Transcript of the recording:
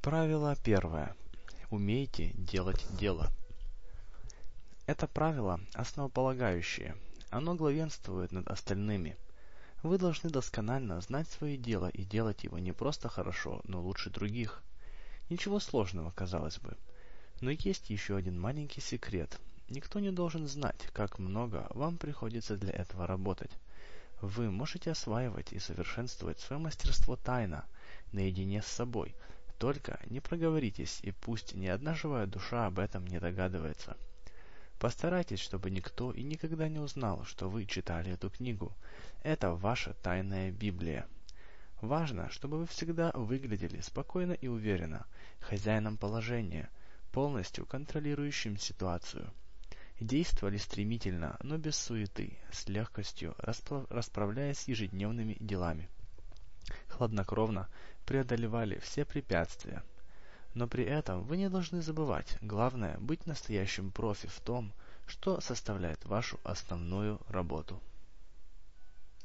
Правило первое. Умейте делать дело. Это правило основополагающее. Оно главенствует над остальными. Вы должны досконально знать свое дело и делать его не просто хорошо, но лучше других. Ничего сложного, казалось бы. Но есть еще один маленький секрет. Никто не должен знать, как много вам приходится для этого работать. Вы можете осваивать и совершенствовать свое мастерство тайно, наедине с собой. Только не проговоритесь, и пусть ни одна живая душа об этом не догадывается. Постарайтесь, чтобы никто и никогда не узнал, что вы читали эту книгу. Это ваша тайная Библия. Важно, чтобы вы всегда выглядели спокойно и уверенно, хозяином положения, полностью контролирующим ситуацию. Действовали стремительно, но без суеты, с легкостью расправляясь с ежедневными делами. Хладнокровно преодолевали все препятствия. Но при этом вы не должны забывать, главное быть настоящим профи в том, что составляет вашу основную работу.